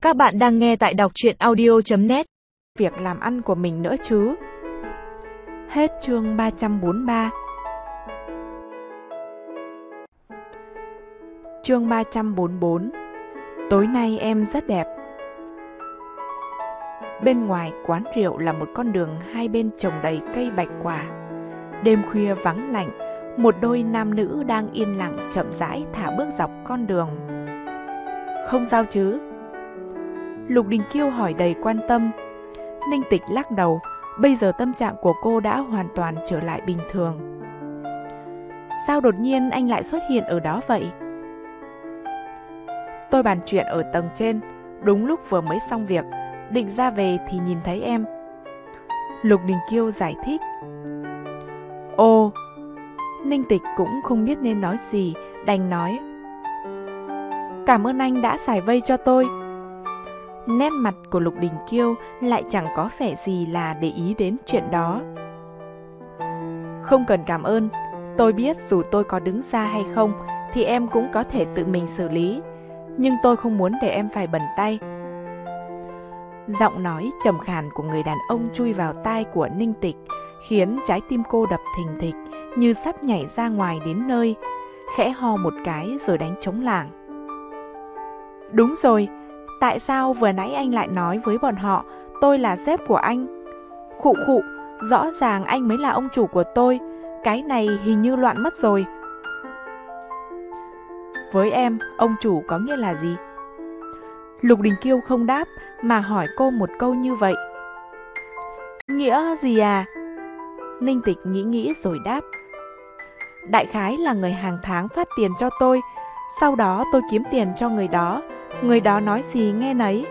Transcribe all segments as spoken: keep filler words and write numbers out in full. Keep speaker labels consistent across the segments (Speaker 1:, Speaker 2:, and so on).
Speaker 1: Các bạn đang nghe tại đọc truyện audio chấm net.
Speaker 2: Việc làm ăn của mình nữa chứ. Hết chương ba trăm bốn mươi ba. Chương ba trăm bốn mươi bốn. Tối nay em rất đẹp. Bên ngoài quán rượu là một con đường hai bên trồng đầy cây bạch quả. Đêm khuya vắng lạnh, một đôi nam nữ đang yên lặng chậm rãi thả bước dọc con đường. Không sao chứ? Lục Đình Kiêu hỏi đầy quan tâm. Ninh Tịch lắc đầu, bây giờ tâm trạng của cô đã hoàn toàn trở lại bình thường. Sao đột nhiên anh lại xuất hiện ở đó vậy? Tôi bàn chuyện ở tầng trên, đúng lúc vừa mới xong việc, định ra về thì nhìn thấy em. Lục Đình Kiêu giải thích. Ồ, Ninh Tịch cũng không biết nên nói gì, đành nói. Cảm ơn anh đã giải vây cho tôi. Nét mặt của Lục Đình Kiêu lại chẳng có vẻ gì là để ý đến chuyện đó. Không cần cảm ơn, tôi biết dù tôi có đứng ra hay không thì em cũng có thể tự mình xử lý, nhưng tôi không muốn để em phải bẩn tay. Giọng nói trầm khàn của người đàn ông chui vào tai của Ninh Tịch, khiến trái tim cô đập thình thịch như sắp nhảy ra ngoài đến nơi, khẽ ho một cái rồi đánh trống lảng. Đúng rồi, tại sao vừa nãy anh lại nói với bọn họ tôi là sếp của anh? Khụ khụ, rõ ràng anh mới là ông chủ của tôi, cái này hình như loạn mất rồi. Với em, ông chủ có nghĩa là gì? Lục Đình Kiêu không đáp mà hỏi cô một câu như vậy. Nghĩa gì à? Ninh Tịch nghĩ nghĩ rồi đáp. Đại khái là người hàng tháng phát tiền cho tôi, sau đó tôi kiếm tiền cho người đó, người đó nói gì nghe nấy.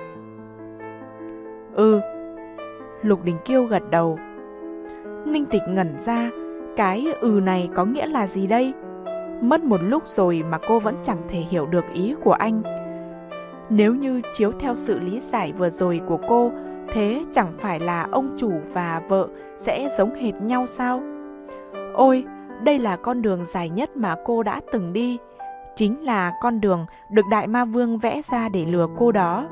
Speaker 2: Ừ. Lục Đình Kiêu gật đầu. Ninh Tịch ngẩn ra, cái ừ này có nghĩa là gì đây? Mất một lúc rồi mà cô vẫn chẳng thể hiểu được ý của anh. Nếu như chiếu theo sự lý giải vừa rồi của cô, thế chẳng phải là ông chủ và vợ sẽ giống hệt nhau sao? Ôi, đây là con đường dài nhất mà cô đã từng đi. Chính là con đường được Đại Ma Vương vẽ ra để lừa cô đó.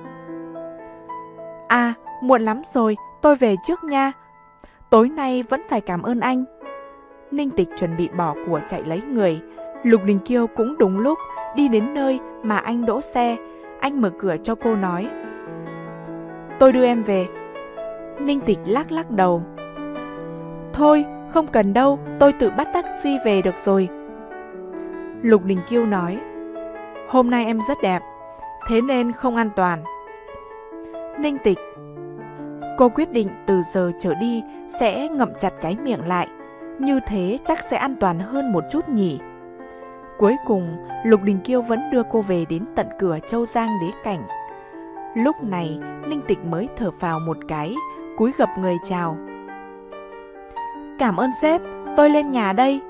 Speaker 2: À, muộn lắm rồi, tôi về trước nha. Tối nay vẫn phải cảm ơn anh. Ninh Tịch chuẩn bị bỏ của chạy lấy người. Lục Đình Kiêu cũng đúng lúc đi đến nơi mà anh đỗ xe. Anh mở cửa cho cô nói. Tôi đưa em về. Ninh Tịch lắc lắc đầu. Thôi, không cần đâu, tôi tự bắt taxi về được rồi. Lục Đình Kiêu nói. Hôm nay em rất đẹp, thế nên không an toàn. Ninh Tịch. Cô quyết định từ giờ trở đi sẽ ngậm chặt cái miệng lại, như thế chắc sẽ an toàn hơn một chút nhỉ. Cuối cùng, Lục Đình Kiêu vẫn đưa cô về đến tận cửa Châu Giang Đế Cảnh. Lúc này, Ninh Tịch mới thở phào một cái, cúi gập người chào. Cảm ơn sếp, tôi lên nhà đây.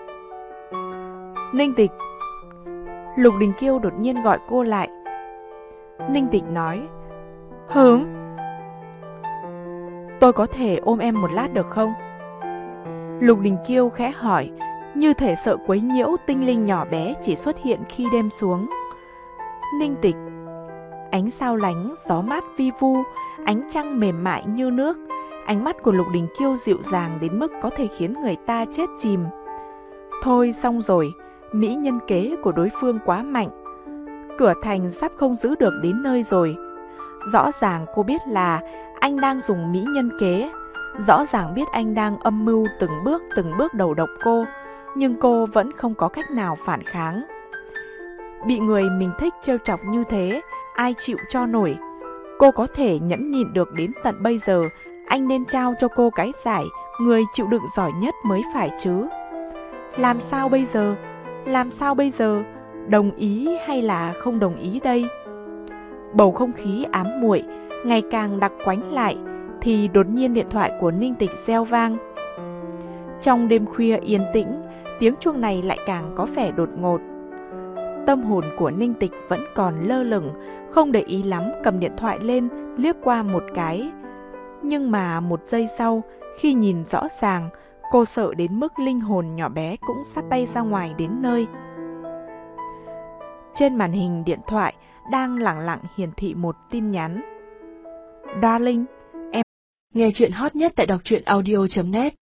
Speaker 2: Ninh Tịch. Lục Đình Kiêu đột nhiên gọi cô lại. Ninh Tịch nói. Hửm? Tôi có thể ôm em một lát được không? Lục Đình Kiêu khẽ hỏi, như thể sợ quấy nhiễu tinh linh nhỏ bé chỉ xuất hiện khi đêm xuống. Ninh Tịch. Ánh sao lánh, gió mát vi vu, ánh trăng mềm mại như nước. Ánh mắt của Lục Đình Kiêu dịu dàng đến mức có thể khiến người ta chết chìm. Thôi xong rồi, mỹ nhân kế của đối phương quá mạnh. Cửa thành sắp không giữ được đến nơi rồi. Rõ ràng cô biết là anh đang dùng mỹ nhân kế. Rõ ràng biết anh đang âm mưu từng bước từng bước đầu độc cô. Nhưng cô vẫn không có cách nào phản kháng. Bị người mình thích trêu chọc như thế, ai chịu cho nổi. Cô có thể nhẫn nhịn được đến tận bây giờ. Anh nên trao cho cô cái giải người chịu đựng giỏi nhất mới phải chứ. Làm sao bây giờ? Làm sao bây giờ? Đồng ý hay là không đồng ý đây? Bầu không khí ám muội ngày càng đặc quánh lại, thì đột nhiên điện thoại của Ninh Tịch reo vang. Trong đêm khuya yên tĩnh, tiếng chuông này lại càng có vẻ đột ngột. Tâm hồn của Ninh Tịch vẫn còn lơ lửng, không để ý lắm, cầm điện thoại lên liếc qua một cái. Nhưng mà một giây sau, khi nhìn rõ ràng, cô sợ đến mức linh hồn nhỏ bé cũng sắp bay ra ngoài đến nơi. Trên màn hình điện thoại đang lẳng lặng hiển thị một tin nhắn. Darling, em...
Speaker 3: Nghe chuyện hot nhất tại đọc truyện audio chấm net